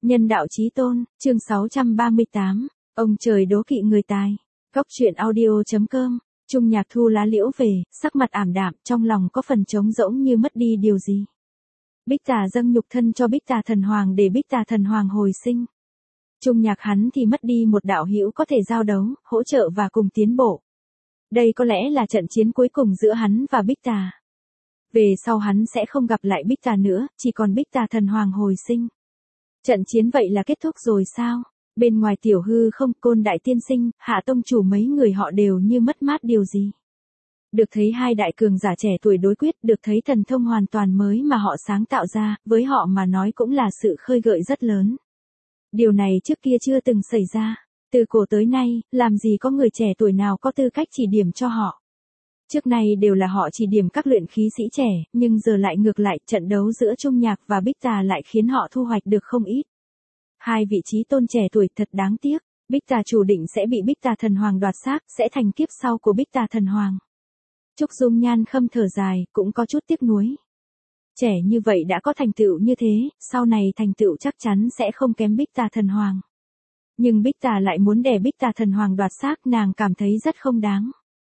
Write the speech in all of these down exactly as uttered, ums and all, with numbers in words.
Nhân đạo chí tôn, chương sáu trăm ba mươi tám, ông trời đố kỵ người tài. Góc truyện audio.com, Trung Nhạc thu lá liễu về, sắc mặt ảm đạm, trong lòng có phần trống rỗng như mất đi điều gì. Bích Tà dâng nhục thân cho Bích Tà Thần Hoàng để Bích Tà Thần Hoàng hồi sinh. Trung Nhạc hắn thì mất đi một đạo hữu có thể giao đấu, hỗ trợ và cùng tiến bộ. Đây có lẽ là trận chiến cuối cùng giữa hắn và Bích Tà. Về sau hắn sẽ không gặp lại Bích Tà nữa, chỉ còn Bích Tà Thần Hoàng hồi sinh. Trận chiến vậy là kết thúc rồi sao? Bên ngoài tiểu hư không, Côn Đại Tiên Sinh, Hạ Tông Chủ mấy người họ đều như mất mát điều gì. Được thấy hai đại cường giả trẻ tuổi đối quyết, được thấy thần thông hoàn toàn mới mà họ sáng tạo ra, với họ mà nói cũng là sự khơi gợi rất lớn. Điều này trước kia chưa từng xảy ra. Từ cổ tới nay, làm gì có người trẻ tuổi nào có tư cách chỉ điểm cho họ. Trước nay đều là họ chỉ điểm các luyện khí sĩ trẻ, nhưng giờ lại ngược lại, trận đấu giữa Trung Nhạc và Bích Tà lại khiến họ thu hoạch được không ít. Hai vị trí tôn trẻ tuổi thật đáng tiếc, Bích Tà chủ định sẽ bị Bích Tà Thần Hoàng đoạt xác, sẽ thành kiếp sau của Bích Tà Thần Hoàng. Trúc Dung Nhan khâm thở dài, cũng có chút tiếc nuối. Trẻ như vậy đã có thành tựu như thế, sau này thành tựu chắc chắn sẽ không kém Bích Tà Thần Hoàng. Nhưng Bích Tà lại muốn đè Bích Tà Thần Hoàng đoạt xác, nàng cảm thấy rất không đáng.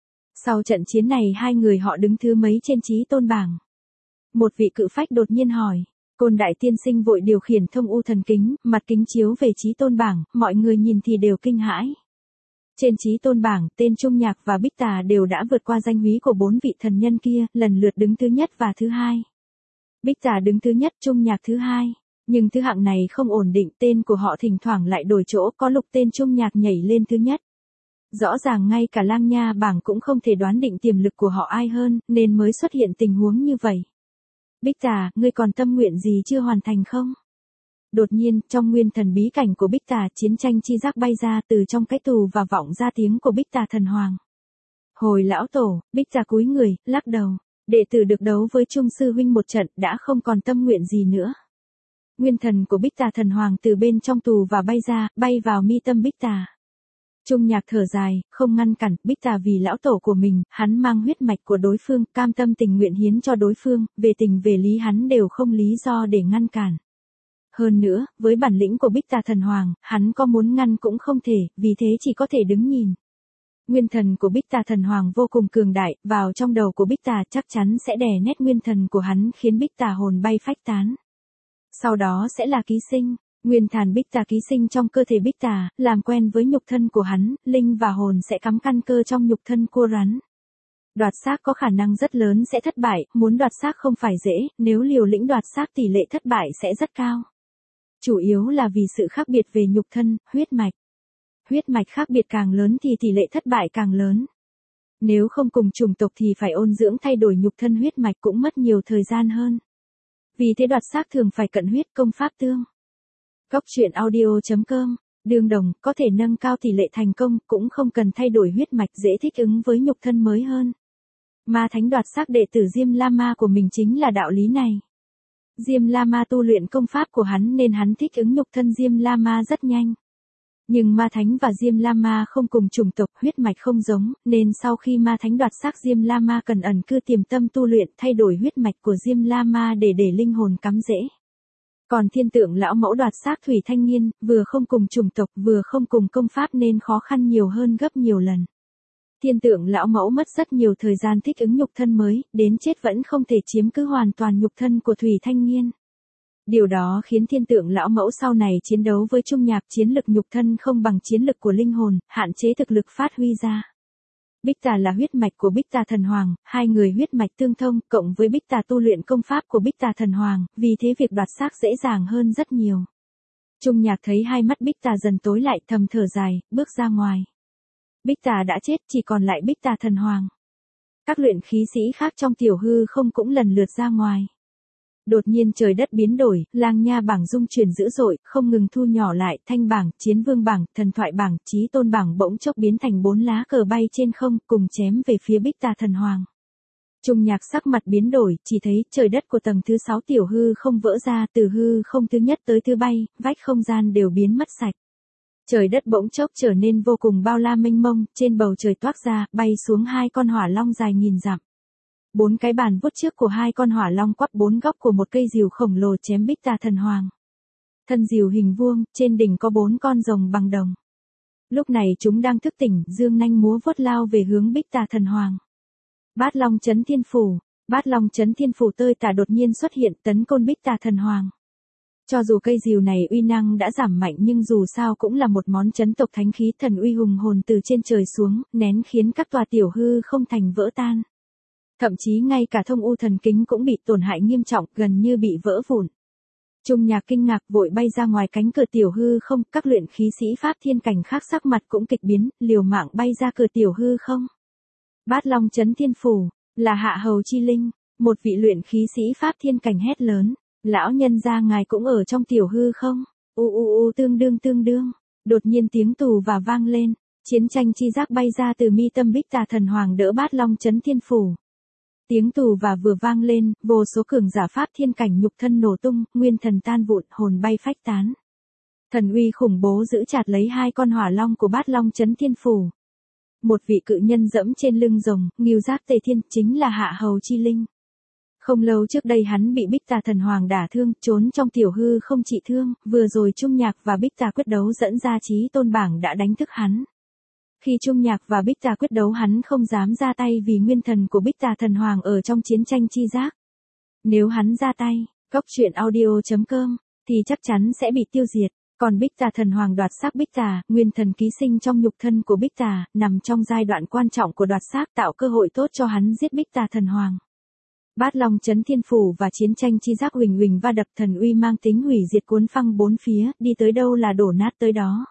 Sau trận chiến này hai người họ đứng thứ mấy trên chí tôn bảng. Một vị cự phách đột nhiên hỏi. Côn Đại Tiên Sinh vội điều khiển thông u thần kính, mặt kính chiếu về chí tôn bảng, mọi người nhìn thì đều kinh hãi. Trên chí tôn bảng, tên Trung Nhạc và Bích Tà đều đã vượt qua danh húy của bốn vị thần nhân kia, lần lượt đứng thứ nhất và thứ hai. Bích Tà đứng thứ nhất, Trung Nhạc thứ hai. Nhưng thứ hạng này không ổn định, tên của họ thỉnh thoảng lại đổi chỗ, có lúc tên Trung Nhạc nhảy lên thứ nhất. Rõ ràng ngay cả lang nha bảng cũng không thể đoán định tiềm lực của họ ai hơn, nên mới xuất hiện tình huống như vậy. Bích Tà, ngươi còn tâm nguyện gì chưa hoàn thành không? Đột nhiên, trong nguyên thần bí cảnh của Bích Tà, chiến tranh chi giác bay ra từ trong cái tù và vọng ra tiếng của Bích Tà Thần Hoàng. Hồi lão tổ, Bích Tà cúi người, lắc đầu. Đệ tử được đấu với Trung sư huynh một trận, đã không còn tâm nguyện gì nữa. Nguyên thần của Bích Tà Thần Hoàng từ bên trong tù và bay ra, bay vào mi tâm Bích Tà. Trung Nhạc thở dài, không ngăn cản, Bích Tà vì lão tổ của mình, hắn mang huyết mạch của đối phương, cam tâm tình nguyện hiến cho đối phương, về tình về lý hắn đều không lý do để ngăn cản. Hơn nữa, với bản lĩnh của Bích Tà Thần Hoàng, hắn có muốn ngăn cũng không thể, vì thế chỉ có thể đứng nhìn. Nguyên thần của Bích Tà Thần Hoàng vô cùng cường đại, vào trong đầu của Bích Tà chắc chắn sẽ đè nét nguyên thần của hắn khiến Bích Tà hồn bay phách tán. Sau đó sẽ là ký sinh. Nguyên thần Bích Tà ký sinh trong cơ thể Bích Tà, làm quen với nhục thân của hắn, linh và hồn sẽ cắm căn cơ trong nhục thân cua rắn. Đoạt xác có khả năng rất lớn sẽ thất bại, muốn đoạt xác không phải dễ, nếu liều lĩnh đoạt xác tỷ lệ thất bại sẽ rất cao. Chủ yếu là vì sự khác biệt về nhục thân, huyết mạch. Huyết mạch khác biệt càng lớn thì tỷ lệ thất bại càng lớn. Nếu không cùng chủng tộc thì phải ôn dưỡng thay đổi nhục thân huyết mạch cũng mất nhiều thời gian hơn. Vì thế đoạt xác thường phải cận huyết công pháp tương. Góc truyện audio.com, đương đồng, có thể nâng cao tỷ lệ thành công, cũng không cần thay đổi huyết mạch, dễ thích ứng với nhục thân mới hơn. Ma Thánh đoạt xác đệ tử Diêm La Ma của mình chính là đạo lý này. Diêm La Ma tu luyện công pháp của hắn nên hắn thích ứng nhục thân Diêm La Ma rất nhanh. Nhưng Ma Thánh và Diêm La Ma không cùng chủng tộc, huyết mạch không giống, nên sau khi Ma Thánh đoạt xác Diêm La Ma cần ẩn cư tiềm tâm tu luyện, thay đổi huyết mạch của Diêm La Ma để để linh hồn cắm rễ. Còn thiên tượng lão mẫu đoạt xác Thủy Thanh Nghiên, vừa không cùng chủng tộc vừa không cùng công pháp nên khó khăn nhiều hơn gấp nhiều lần. Thiên tượng lão mẫu mất rất nhiều thời gian thích ứng nhục thân mới, đến chết vẫn không thể chiếm cứ hoàn toàn nhục thân của Thủy Thanh Nghiên. Điều đó khiến thiên tượng lão mẫu sau này chiến đấu với Trung Nhạc chiến lực nhục thân không bằng chiến lực của linh hồn, hạn chế thực lực phát huy ra. Bích Tà là huyết mạch của Bích Tà Thần Hoàng, hai người huyết mạch tương thông, cộng với Bích Tà tu luyện công pháp của Bích Tà Thần Hoàng, vì thế việc đoạt xác dễ dàng hơn rất nhiều. Trung Nhạc thấy hai mắt Bích Tà dần tối lại, thầm thở dài, bước ra ngoài. Bích Tà đã chết, chỉ còn lại Bích Tà Thần Hoàng. Các luyện khí sĩ khác trong tiểu hư không cũng lần lượt ra ngoài. Đột nhiên trời đất biến đổi, lang nha bảng dung chuyển dữ dội, không ngừng thu nhỏ lại, thanh bảng, chiến vương bảng, thần thoại bảng, chí tôn bảng bỗng chốc biến thành bốn lá cờ bay trên không, cùng chém về phía Bích Tà Thần Hoàng. Trung Nhạc sắc mặt biến đổi, chỉ thấy trời đất của tầng thứ sáu tiểu hư không vỡ ra, từ hư không thứ nhất tới thứ bay, vách không gian đều biến mất sạch. Trời đất bỗng chốc trở nên vô cùng bao la mênh mông, trên bầu trời toát ra, bay xuống hai con hỏa long dài nghìn dặm. Bốn cái bàn vuốt trước của hai con hỏa long quắp bốn góc của một cây rìu khổng lồ chém Bích Tà Thần Hoàng. thân diều hình vuông, trên đỉnh có bốn con rồng bằng đồng. Lúc này chúng đang thức tỉnh, dương nanh múa vuốt lao về hướng Bích Tà Thần Hoàng. Bát Long Chấn Thiên Phủ, Bát Long Chấn Thiên Phủ tơi tả đột nhiên xuất hiện tấn công Bích Tà Thần Hoàng. Cho dù cây diều này uy năng đã giảm mạnh nhưng dù sao cũng là một món chấn tộc thánh khí, thần uy hùng hồn từ trên trời xuống, nén khiến các tòa tiểu hư không thành vỡ tan. Thậm chí ngay cả thông u thần kính cũng bị tổn hại nghiêm trọng, gần như bị vỡ vụn. Trung Nhạc kinh ngạc vội bay ra ngoài cánh cửa tiểu hư không, các luyện khí sĩ pháp thiên cảnh khác sắc mặt cũng kịch biến, liều mạng bay ra cửa tiểu hư không. Bát Long Chấn Thiên Phủ, là Hạ Hầu Chi Linh, một vị luyện khí sĩ pháp thiên cảnh hét lớn, lão nhân gia ngài cũng ở trong tiểu hư không? U u u tương đương tương đương, đột nhiên tiếng tù và vang lên, chiến tranh chi giác bay ra từ mi tâm Bích Tà Thần Hoàng đỡ Bát Long Chấn Thiên Phủ. Tiếng tù và vừa vang lên, vô số cường giả pháp thiên cảnh nhục thân nổ tung, nguyên thần tan vụn, hồn bay phách tán. Thần uy khủng bố giữ chặt lấy hai con hỏa long của Bát Long Chấn Thiên Phủ. Một vị cự nhân dẫm trên lưng rồng, nghêu giác tề thiên, chính là Hạ Hầu Chi Linh. Không lâu trước đây hắn bị Bích Tà Thần Hoàng đả thương, trốn trong tiểu hư không trị thương, vừa rồi Trung Nhạc và Bích Tà quyết đấu dẫn ra Chí Tôn bảng đã đánh thức hắn. Khi Trung Nhạc và Bích Tà quyết đấu hắn không dám ra tay vì nguyên thần của Bích Tà Thần Hoàng ở trong chiến tranh chi giác. Nếu hắn ra tay, cốc truyện audio chấm com, thì chắc chắn sẽ bị tiêu diệt. Còn Bích Tà Thần Hoàng đoạt xác Bích Tà, nguyên thần ký sinh trong nhục thân của Bích Tà, nằm trong giai đoạn quan trọng của đoạt xác, tạo cơ hội tốt cho hắn giết Bích Tà Thần Hoàng. Bát Long Chấn Thiên Phủ và chiến tranh chi giác huỳnh huỳnh va đập, thần uy mang tính hủy diệt cuốn phăng bốn phía, đi tới đâu là đổ nát tới đó.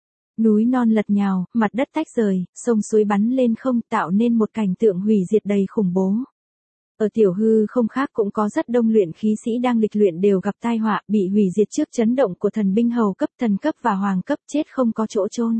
Núi non lật nhào, mặt đất tách rời, sông suối bắn lên không, tạo nên một cảnh tượng hủy diệt đầy khủng bố. Ở tiểu hư không khác cũng có rất đông luyện khí sĩ đang lịch luyện đều gặp tai họa, bị hủy diệt trước chấn động của thần binh hầu cấp, thần cấp và hoàng cấp, chết không có chỗ chôn.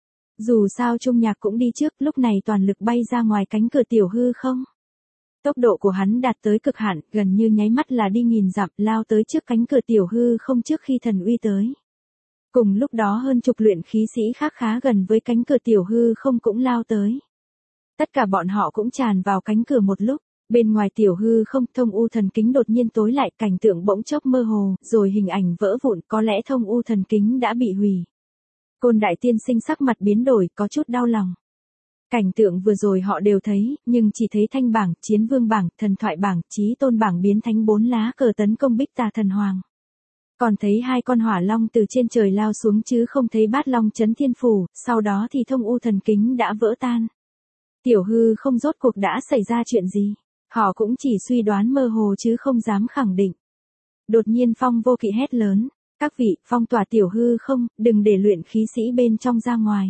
Dù sao Trung Nhạc cũng đi trước, lúc này toàn lực bay ra ngoài cánh cửa tiểu hư không. Tốc độ của hắn đạt tới cực hạn, gần như nháy mắt là đi nghìn dặm, lao tới trước cánh cửa tiểu hư không trước khi thần uy tới. Cùng lúc đó hơn chục luyện khí sĩ khác khá gần với cánh cửa tiểu hư không cũng lao tới. Tất cả bọn họ cũng tràn vào cánh cửa một lúc, bên ngoài tiểu hư không, thông u thần kính đột nhiên tối lại, cảnh tượng bỗng chốc mơ hồ, rồi hình ảnh vỡ vụn, có lẽ thông u thần kính đã bị hủy. Côn Đại Tiên Sinh sắc mặt biến đổi, có chút đau lòng. Cảnh tượng vừa rồi họ đều thấy, nhưng chỉ thấy thanh bảng, chiến vương bảng, thần thoại bảng, chí tôn bảng biến thành bốn lá cờ tấn công Bích Tà Thần Hoàng. Còn thấy hai con hỏa long từ trên trời lao xuống chứ không thấy Bát Long Chấn Thiên Phủ, sau đó thì thông u thần kính đã vỡ tan. Tiểu hư không rốt cuộc đã xảy ra chuyện gì, họ cũng chỉ suy đoán mơ hồ chứ không dám khẳng định. Đột nhiên Phong Vô Kỵ hét lớn, các vị, phong tỏa tiểu hư không, đừng để luyện khí sĩ bên trong ra ngoài.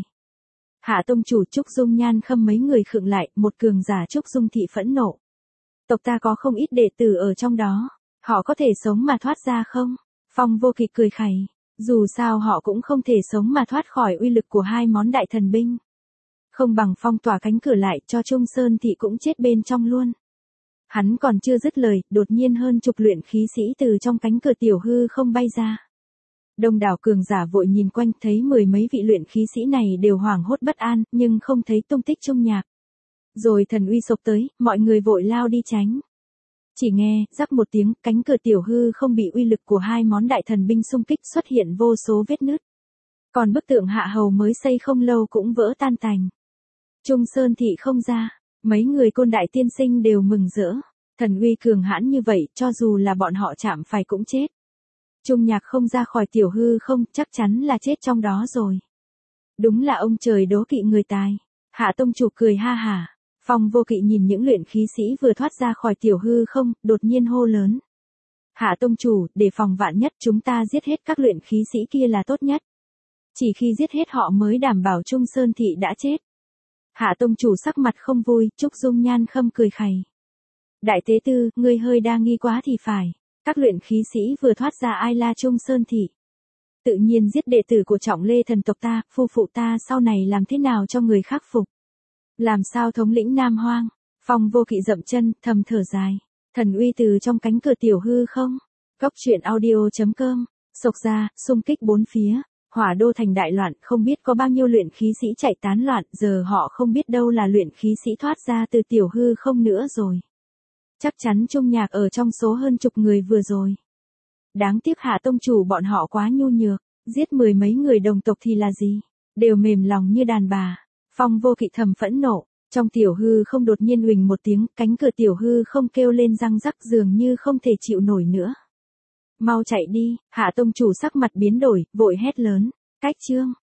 Hạ tông chủ Trúc Dung Nhan Khâm mấy người khựng lại, một cường giả Trúc Dung thị phẫn nộ. Tộc ta có không ít đệ tử ở trong đó, họ có thể sống mà thoát ra không? Phong Vô Kỵ cười khẩy, dù sao họ cũng không thể sống mà thoát khỏi uy lực của hai món đại thần binh. Không bằng phong tỏa cánh cửa lại cho Trung Sơn thị cũng chết bên trong luôn. Hắn còn chưa dứt lời, đột nhiên hơn chục luyện khí sĩ từ trong cánh cửa tiểu hư không bay ra. Đông đảo cường giả vội nhìn quanh, thấy mười mấy vị luyện khí sĩ này đều hoảng hốt bất an, nhưng không thấy tung tích Trung Nhạc. Rồi thần uy sộc tới, mọi người vội lao đi tránh. Chỉ nghe, rắc một tiếng, cánh cửa tiểu hư không bị uy lực của hai món đại thần binh xung kích, xuất hiện vô số vết nứt. Còn bức tượng Hạ Hầu mới xây không lâu cũng vỡ tan tành. Trung Sơn thị không ra, mấy người Côn Đại Tiên Sinh đều mừng rỡ. Thần uy cường hãn như vậy, cho dù là bọn họ chạm phải cũng chết. Trung Nhạc không ra khỏi tiểu hư không, chắc chắn là chết trong đó rồi. Đúng là ông trời đố kỵ người tài. Hạ tông chủ cười ha hả. Phong Vô Kỵ nhìn những luyện khí sĩ vừa thoát ra khỏi tiểu hư không, đột nhiên hô lớn. Hạ tông chủ, để phòng vạn nhất chúng ta giết hết các luyện khí sĩ kia là tốt nhất. Chỉ khi giết hết họ mới đảm bảo Trung Sơn thị đã chết. Hạ tông chủ sắc mặt không vui, Trúc Dung Nhan Khâm cười khẩy. Đại tế tư, ngươi hơi đa nghi quá thì phải. Các luyện khí sĩ vừa thoát ra ai là Trung Sơn thị. Tự nhiên giết đệ tử của Trọng Lê thần tộc ta, phu phụ ta sau này làm thế nào cho người khắc phục. Làm sao thống lĩnh Nam Hoang? Phong Vô Kỵ dậm chân, thầm thở dài. Thần uy từ trong cánh cửa tiểu hư không? Cốc truyện audio chấm com, sộc ra, xung kích bốn phía. Hỏa đô thành đại loạn, không biết có bao nhiêu luyện khí sĩ chạy tán loạn, giờ họ không biết đâu là luyện khí sĩ thoát ra từ tiểu hư không nữa rồi. Chắc chắn Trung Nhạc ở trong số hơn chục người vừa rồi. Đáng tiếc Hạ tông chủ bọn họ quá nhu nhược, giết mười mấy người đồng tộc thì là gì, đều mềm lòng như đàn bà. Phong Vô Kỵ thầm phẫn nộ, trong tiểu hư không đột nhiên huỳnh một tiếng, cánh cửa tiểu hư không kêu lên răng rắc dường như không thể chịu nổi nữa. Mau chạy đi, Hạ tông chủ sắc mặt biến đổi, vội hét lớn, cách chương.